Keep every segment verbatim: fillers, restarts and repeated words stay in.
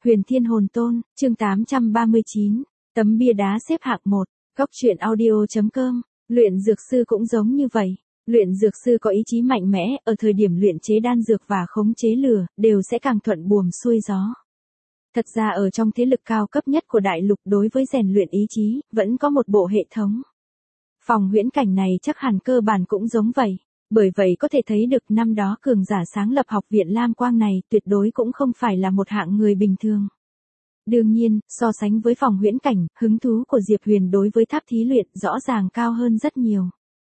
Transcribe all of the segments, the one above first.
Huyền Thiên Hồn Tôn, chương tám trăm ba mươi chín, tấm bia đá xếp hạng một, góc truyện audio.com, luyện dược sư cũng giống như vậy. Luyện dược sư có ý chí mạnh mẽ, ở thời điểm luyện chế đan dược và khống chế lửa, đều sẽ càng thuận buồm xuôi gió. Thật ra ở trong thế lực cao cấp nhất của đại lục đối với rèn luyện ý chí, vẫn có một bộ hệ thống. Phòng huyễn cảnh này chắc hẳn cơ bản cũng giống vậy. Bởi vậy có thể thấy được năm đó cường giả sáng lập học viện Lam Quang này tuyệt đối cũng không phải là một hạng người bình thường. Đương nhiên, so sánh với phòng huyễn cảnh, hứng thú của Diệp Huyền đối với tháp thí luyện rõ ràng cao hơn rất nhiều.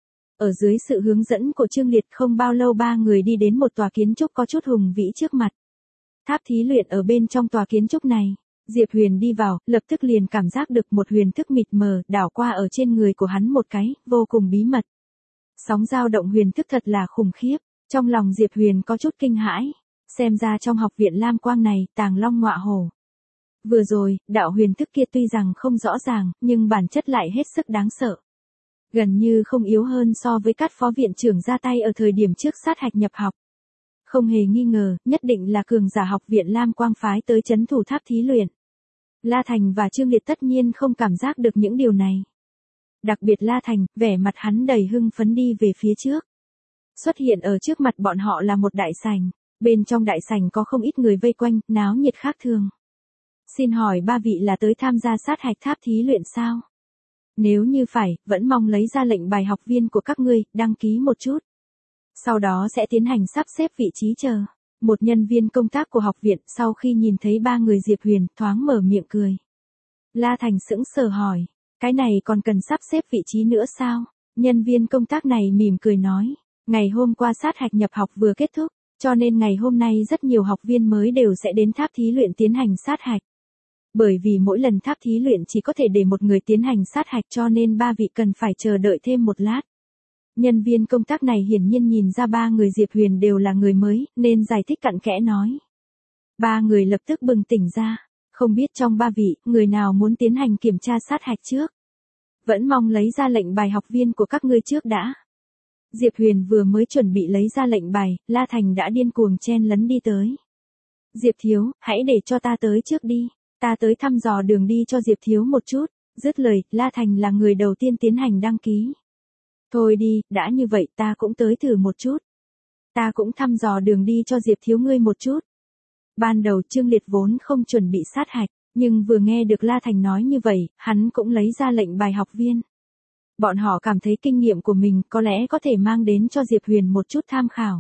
Ở dưới sự hướng dẫn của Trương Liệt không bao lâu ba người đi đến một tòa kiến trúc có chút hùng vĩ trước mặt. Tháp thí luyện ở bên trong tòa kiến trúc này, Diệp Huyền đi vào, lập tức liền cảm giác được một huyền thức mịt mờ đảo qua ở trên người của hắn một cái, vô cùng bí mật. Sóng dao động huyền thức thật là khủng khiếp, trong lòng Diệp Huyền có chút kinh hãi, xem ra trong học viện Lam Quang này tàng long ngọa hổ. Vừa rồi, đạo huyền thức kia tuy rằng không rõ ràng, nhưng bản chất lại hết sức đáng sợ. Gần như không yếu hơn so với các phó viện trưởng ra tay ở thời điểm trước sát hạch nhập học. Không hề nghi ngờ, nhất định là cường giả học viện Lam Quang phái tới trấn thủ tháp thí luyện. La Thành và Trương Liệt tất nhiên không cảm giác được những điều này. Đặc biệt La Thành, vẻ mặt hắn đầy hưng phấn đi về phía trước. Xuất hiện ở trước mặt bọn họ là một đại sảnh, bên trong đại sảnh có không ít người vây quanh, náo nhiệt khác thường. Xin hỏi ba vị là tới tham gia sát hạch tháp thí luyện sao? Nếu như phải, vẫn mong lấy ra lệnh bài học viên của các ngươi, đăng ký một chút. Sau đó sẽ tiến hành sắp xếp vị trí chờ. Một nhân viên công tác của học viện sau khi nhìn thấy ba người Diệp Huyền thoáng mở miệng cười. La Thành sững sờ hỏi. Cái này còn cần sắp xếp vị trí nữa sao? Nhân viên công tác này mỉm cười nói. Ngày hôm qua sát hạch nhập học vừa kết thúc, cho nên ngày hôm nay rất nhiều học viên mới đều sẽ đến tháp thí luyện tiến hành sát hạch. Bởi vì mỗi lần tháp thí luyện chỉ có thể để một người tiến hành sát hạch cho nên ba vị cần phải chờ đợi thêm một lát. Nhân viên công tác này hiển nhiên nhìn ra ba người Diệp Huyền đều là người mới, nên giải thích cặn kẽ nói. Ba người lập tức bừng tỉnh ra. Không biết trong ba vị, người nào muốn tiến hành kiểm tra sát hạch trước? Vẫn mong lấy ra lệnh bài học viên của các ngươi trước đã. Diệp Huyền vừa mới chuẩn bị lấy ra lệnh bài, La Thành đã điên cuồng chen lấn đi tới. Diệp Thiếu, hãy để cho ta tới trước đi. Ta tới thăm dò đường đi cho Diệp Thiếu một chút. Dứt lời, La Thành là người đầu tiên tiến hành đăng ký. Thôi đi, đã như vậy ta cũng tới thử một chút. Ta cũng thăm dò đường đi cho Diệp Thiếu ngươi một chút. Ban đầu Trương Liệt vốn không chuẩn bị sát hạch, nhưng vừa nghe được La Thành nói như vậy, hắn cũng lấy ra lệnh bài học viên. Bọn họ cảm thấy kinh nghiệm của mình có lẽ có thể mang đến cho Diệp Huyền một chút tham khảo.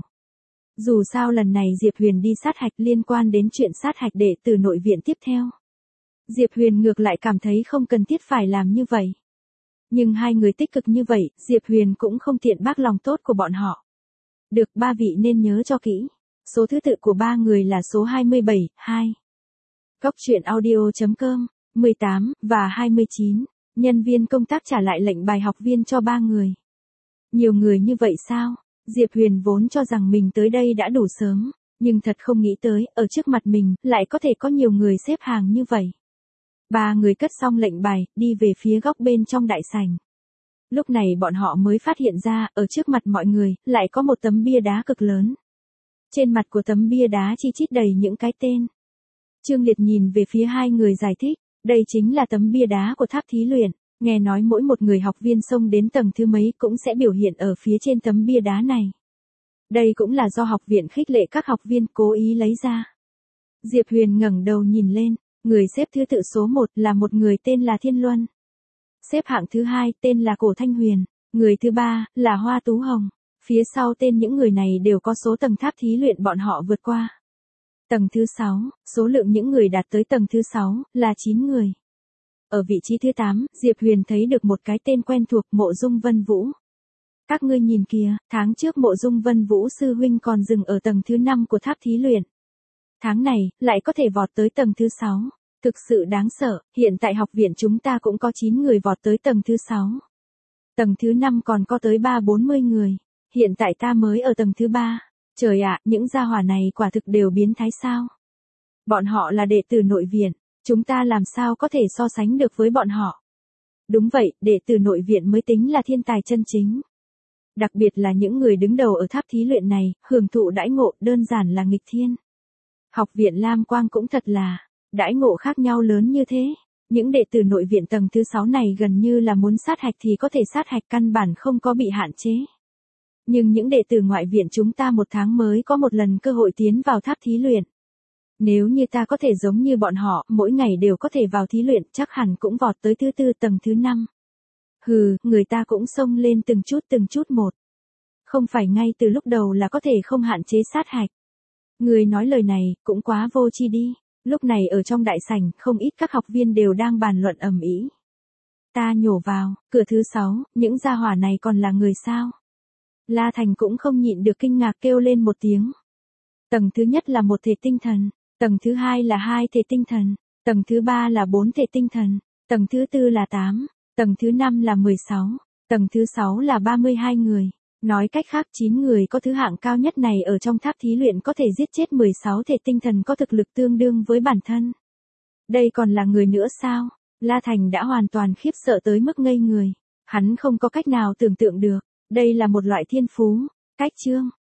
Dù sao lần này Diệp Huyền đi sát hạch liên quan đến chuyện sát hạch đệ tử nội viện tiếp theo. Diệp Huyền ngược lại cảm thấy không cần thiết phải làm như vậy. Nhưng hai người tích cực như vậy, Diệp Huyền cũng không tiện bác lòng tốt của bọn họ. Được, ba vị nên nhớ cho kỹ. Số thứ tự của ba người là số hai mươi bảy, hai. Góc truyện audio.com, mười tám, và hai mươi chín. Nhân viên công tác trả lại lệnh bài học viên cho ba người. Nhiều người như vậy sao? Diệp Huyền vốn cho rằng mình tới đây đã đủ sớm, nhưng thật không nghĩ tới, ở trước mặt mình, lại có thể có nhiều người xếp hàng như vậy. Ba người cất xong lệnh bài, đi về phía góc bên trong đại sảnh. Lúc này bọn họ mới phát hiện ra, ở trước mặt mọi người, lại có một tấm bia đá cực lớn. Trên mặt của tấm bia đá chi chít đầy những cái tên. Trương Liệt nhìn về phía hai người giải thích, đây chính là tấm bia đá của tháp thí luyện, nghe nói mỗi một người học viên xông đến tầng thứ mấy cũng sẽ biểu hiện ở phía trên tấm bia đá này. Đây cũng là do học viện khích lệ các học viên cố ý lấy ra. Diệp Huyền ngẩng đầu nhìn lên, người xếp thứ tự số một là một người tên là Thiên Luân. Xếp hạng thứ hai tên là Cổ Thanh Huyền, người thứ ba là Hoa Tú Hồng. Phía sau tên những người này đều có số tầng tháp thí luyện bọn họ vượt qua. Tầng thứ sáu, số lượng những người đạt tới tầng thứ sáu, là chín người. Ở vị trí thứ tám, Diệp Huyền thấy được một cái tên quen thuộc Mộ Dung Vân Vũ. Các ngươi nhìn kìa, tháng trước Mộ Dung Vân Vũ sư huynh còn dừng ở tầng thứ năm của tháp thí luyện. Tháng này, lại có thể vọt tới tầng thứ sáu. Thực sự đáng sợ, hiện tại học viện chúng ta cũng có chín người vọt tới tầng thứ sáu. Tầng thứ năm còn có tới ba bốn mươi người. Hiện tại ta mới ở tầng thứ ba. Trời ạ, những gia hỏa này quả thực đều biến thái sao. Bọn họ là đệ tử nội viện, chúng ta làm sao có thể so sánh được với bọn họ. Đúng vậy, đệ tử nội viện mới tính là thiên tài chân chính. Đặc biệt là những người đứng đầu ở tháp thí luyện này, hưởng thụ đãi ngộ đơn giản là nghịch thiên. Học viện Lam Quang cũng thật là, Đãi ngộ khác nhau lớn như thế. Những đệ tử nội viện tầng thứ sáu này gần như là muốn sát hạch thì có thể sát hạch, căn bản không có bị hạn chế. Nhưng những đệ tử ngoại viện chúng ta một tháng mới có một lần cơ hội tiến vào tháp thí luyện. Nếu như ta có thể giống như bọn họ, mỗi ngày đều có thể vào thí luyện, chắc hẳn cũng vọt tới thứ tư tầng thứ năm. Hừ, người ta cũng xông lên từng chút từng chút một. Không phải ngay từ lúc đầu là có thể không hạn chế sát hạch. Người nói lời này, cũng quá vô tri đi. Lúc này ở trong đại sảnh, không ít các học viên đều đang bàn luận ầm ĩ. Ta nhổ vào, cửa thứ sáu, những gia hỏa này còn là người sao? La Thành cũng không nhịn được kinh ngạc kêu lên một tiếng. Tầng thứ nhất là một thể tinh thần, tầng thứ hai là hai thể tinh thần, tầng thứ ba là bốn thể tinh thần, tầng thứ tư là tám, tầng thứ năm là mười sáu, tầng thứ sáu là ba mươi hai người. Nói cách khác chín người có thứ hạng cao nhất này ở trong tháp thí luyện có thể giết chết mười sáu thể tinh thần có thực lực tương đương với bản thân. Đây còn là người nữa sao? La Thành đã hoàn toàn khiếp sợ tới mức ngây người. Hắn không có cách nào tưởng tượng được. Đây là một loại thiên phú. Cách chương.